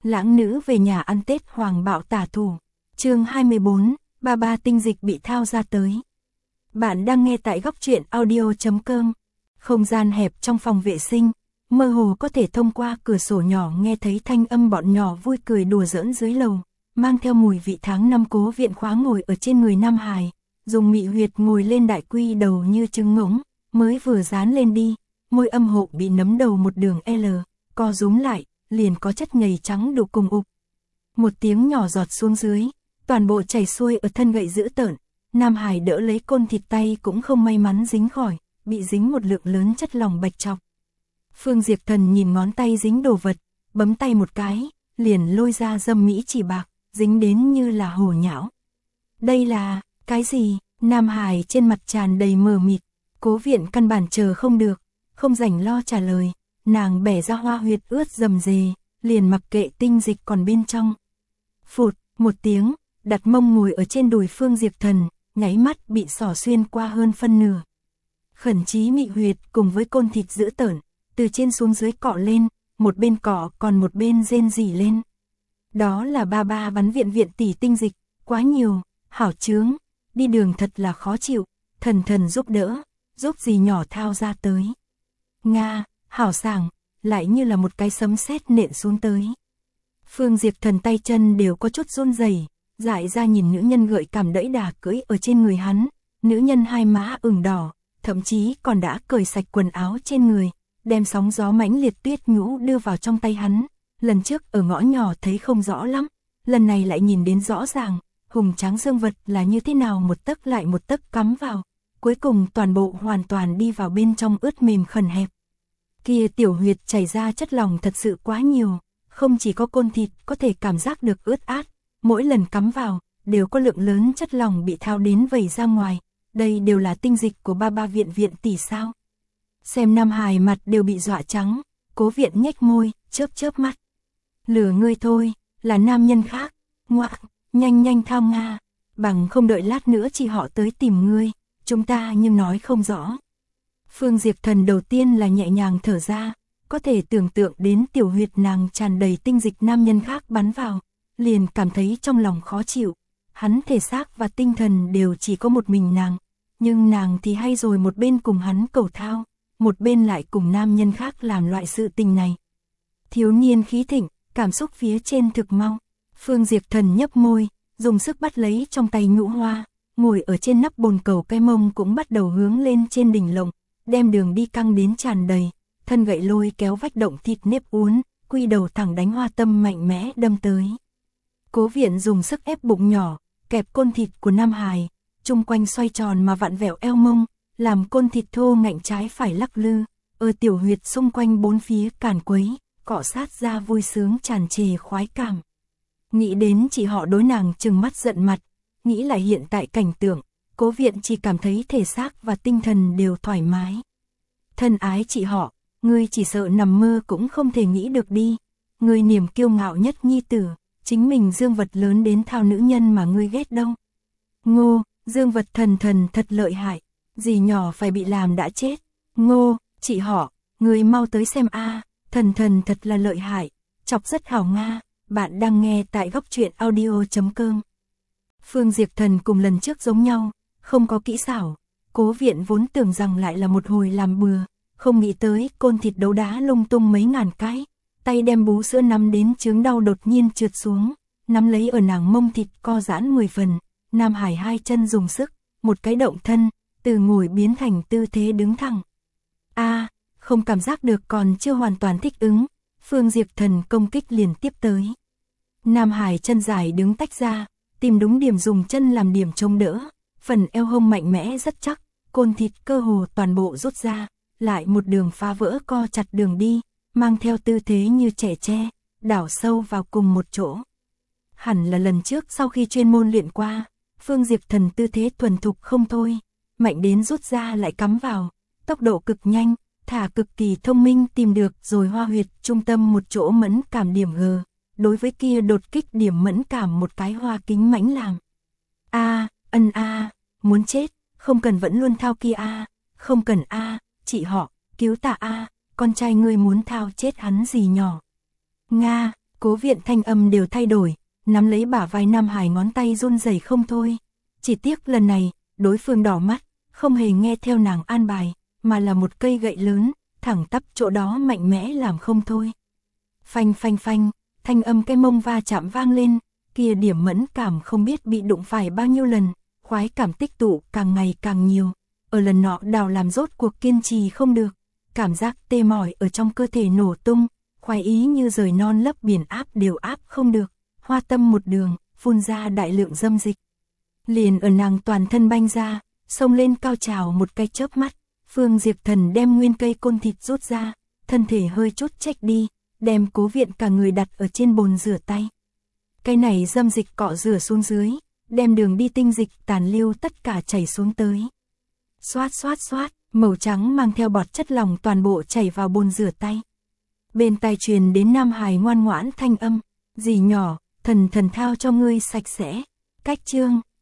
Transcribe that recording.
lãng nữ về nhà ăn Tết hoàng bạo tả thủ. Chương 24, ba tinh dịch bị thao ra tới. Bạn đang nghe tại góc truyện audio.com. Không gian hẹp trong phòng vệ sinh, mơ hồ có thể thông qua cửa sổ nhỏ nghe thấy thanh âm bọn nhỏ vui cười đùa giỡn dưới lầu, mang theo mùi vị tháng năm. Cố Viện Khóa ngồi ở trên người Nam Hải, dùng mị huyệt ngồi lên đại quy đầu như trứng ngỗng, mới vừa dán lên đi, môi âm hộ bị nấm đầu một đường L, co rúm lại, liền có chất nhầy trắng đục cùng ục. Một tiếng nhỏ giọt xuống dưới, toàn bộ chảy xuôi ở thân gậy dữ tợn. Nam Hải đỡ lấy côn thịt, tay cũng không may mắn dính khỏi, bị dính một lượng lớn chất lỏng bạch trọc. Phương Diệp Thần nhìn ngón tay dính đồ vật, bấm tay một cái, liền lôi ra dâm mỹ chỉ bạc, dính đến như là hồ nhão. Đây là, cái gì? Nam Hải trên mặt tràn đầy mờ mịt. Cố Viện căn bản chờ không được, không rảnh lo trả lời, nàng bẻ ra hoa huyệt ướt rầm rề, liền mặc kệ tinh dịch còn bên trong. Phụt, một tiếng, đặt mông ngồi ở trên đùi Phương Diệp Thần, nháy mắt bị xỏ xuyên qua hơn phân nửa. Khẩn chí mị huyệt cùng với côn thịt dữ tợn, từ trên xuống dưới cọ lên, một bên cọ còn một bên rên rỉ lên. Đó là ba bắn viện tỷ tinh dịch, quá nhiều, hảo chướng, đi đường thật là khó chịu, thần giúp đỡ, giúp gì nhỏ thao ra tới. Nga, hảo sảng, lại như là một cái sấm sét nện xuống tới. Phương Diệp Thần tay chân đều có chút run rẩy, dại ra nhìn nữ nhân gợi cảm đẫy đà cưỡi ở trên người hắn, nữ nhân hai má ửng đỏ, thậm chí còn đã cởi sạch quần áo trên người, đem sóng gió mãnh liệt tuyết nhũ đưa vào trong tay hắn. Lần trước ở ngõ nhỏ thấy không rõ lắm, lần này lại nhìn đến rõ ràng, hùng tráng dương vật là như thế nào một tấc lại một tấc cắm vào, cuối cùng toàn bộ hoàn toàn đi vào bên trong ướt mềm khẩn hẹp. Kia tiểu huyệt chảy ra chất lỏng thật sự quá nhiều, không chỉ có côn thịt có thể cảm giác được ướt át, mỗi lần cắm vào, đều có lượng lớn chất lỏng bị thao đến vẩy ra ngoài, đây đều là tinh dịch của ba viện tỷ sao. Xem Nam Hải mặt đều bị dọa trắng, Cố Viện nhếch môi, chớp mắt. Lừa ngươi thôi, là nam nhân khác, ngoạc, nhanh thao Nga, bằng không đợi lát nữa chị họ tới tìm ngươi, chúng ta nhưng nói không rõ. Phương Diệp Thần đầu tiên là nhẹ nhàng thở ra, có thể tưởng tượng đến tiểu huyệt nàng tràn đầy tinh dịch nam nhân khác bắn vào, liền cảm thấy trong lòng khó chịu. Hắn thể xác và tinh thần đều chỉ có một mình nàng, nhưng nàng thì hay rồi một bên cùng hắn cầu thao, một bên lại cùng nam nhân khác làm loại sự tình này. Thiếu niên khí thịnh, cảm xúc phía trên thực mau. Phương Diệp Thần nhấp môi, dùng sức bắt lấy trong tay nhũ hoa, ngồi ở trên nắp bồn cầu, cái mông cũng bắt đầu hướng lên trên đỉnh lồng, đem đường đi căng đến tràn đầy, thân gậy lôi kéo vách động thịt nếp uốn, quy đầu thẳng đánh hoa tâm mạnh mẽ đâm tới. Cố Viện dùng sức ép bụng nhỏ, kẹp côn thịt của Nam Hải, chung quanh xoay tròn mà vặn vẹo eo mông, làm côn thịt thô ngạnh trái phải lắc lư, ở tiểu huyệt xung quanh bốn phía càn quấy, cọ sát ra vui sướng tràn trề khoái cảm. Nghĩ đến chị họ đối nàng trừng mắt giận mặt, nghĩ lại hiện tại cảnh tượng, Cố Viện chỉ cảm thấy thể xác và tinh thần đều thoải mái. Thân ái chị họ, ngươi chỉ sợ nằm mơ cũng không thể nghĩ được đi, ngươi niềm kiêu ngạo nhất nhi tử, chính mình dương vật lớn đến thao nữ nhân mà ngươi ghét đâu. Ngô, dương vật thần thật lợi hại, dì nhỏ phải bị làm đã chết. Ngô, chị họ, ngươi mau tới xem a, thần thật là lợi hại, chọc rất hảo Nga. Bạn đang nghe tại góc truyện audio.com. Phương Diệp Thần cùng lần trước giống nhau, không có kỹ xảo. Cố Viện vốn tưởng rằng lại là một hồi làm bừa, không nghĩ tới côn thịt đấu đá lung tung mấy ngàn cái, tay đem bú sữa nắm đến chướng đau đột nhiên trượt xuống, nắm lấy ở nàng mông thịt co giãn 10 phần. Nam Hải hai chân dùng sức, một cái động thân, từ ngồi biến thành tư thế đứng thẳng. Không cảm giác được, còn chưa hoàn toàn thích ứng, Phương Diệp Thần công kích liền tiếp tới. Nam Hải chân dài đứng tách ra, tìm đúng điểm dùng chân làm điểm chống đỡ, phần eo hông mạnh mẽ rất chắc, côn thịt cơ hồ toàn bộ rút ra, lại một đường phá vỡ co chặt đường đi, mang theo tư thế như trẻ tre, đảo sâu vào cùng một chỗ. Hẳn là lần trước sau khi chuyên môn luyện qua, Phương Diệp Thần tư thế thuần thục không thôi, mạnh đến rút ra lại cắm vào, tốc độ cực nhanh, thả cực kỳ thông minh, tìm được rồi hoa huyệt trung tâm một chỗ mẫn cảm điểm G, đối với kia đột kích điểm mẫn cảm một cái hoa kính mãnh làm. Muốn chết, không cần vẫn luôn thao kia không cần chị họ, cứu ta con trai ngươi muốn thao chết hắn gì nhỏ. Nga, Cố Viện thanh âm đều thay đổi, nắm lấy bả vai Nam Hải ngón tay run rẩy không thôi. Chỉ tiếc lần này, đối phương đỏ mắt, không hề nghe theo nàng an bài, mà là một cây gậy lớn, thẳng tắp chỗ đó mạnh mẽ làm không thôi. Phanh phanh phanh, thanh âm cái mông va chạm vang lên, kia điểm mẫn cảm không biết bị đụng phải bao nhiêu lần, khoái cảm tích tụ càng ngày càng nhiều. Ở lần nọ đào làm rốt cuộc kiên trì không được, cảm giác tê mỏi ở trong cơ thể nổ tung, khoái ý như rời non lấp biển áp đều áp không được, hoa tâm một đường, phun ra đại lượng dâm dịch. Liền ở nàng toàn thân banh ra, xông lên cao trào một cái chớp mắt, Phương Diệp Thần đem nguyên cây côn thịt rút ra, thân thể hơi chút chệch đi, đem Cố Viện cả người đặt ở trên bồn rửa tay. Cái này dâm dịch cọ rửa xuống dưới, đem đường đi tinh dịch tàn lưu tất cả chảy xuống tới. Xoát xoát xoát, màu trắng mang theo bọt chất lỏng toàn bộ chảy vào bồn rửa tay. Bên tai truyền đến Nam Hải ngoan ngoãn thanh âm, dì nhỏ, thần thần thao cho ngươi sạch sẽ. Cách chương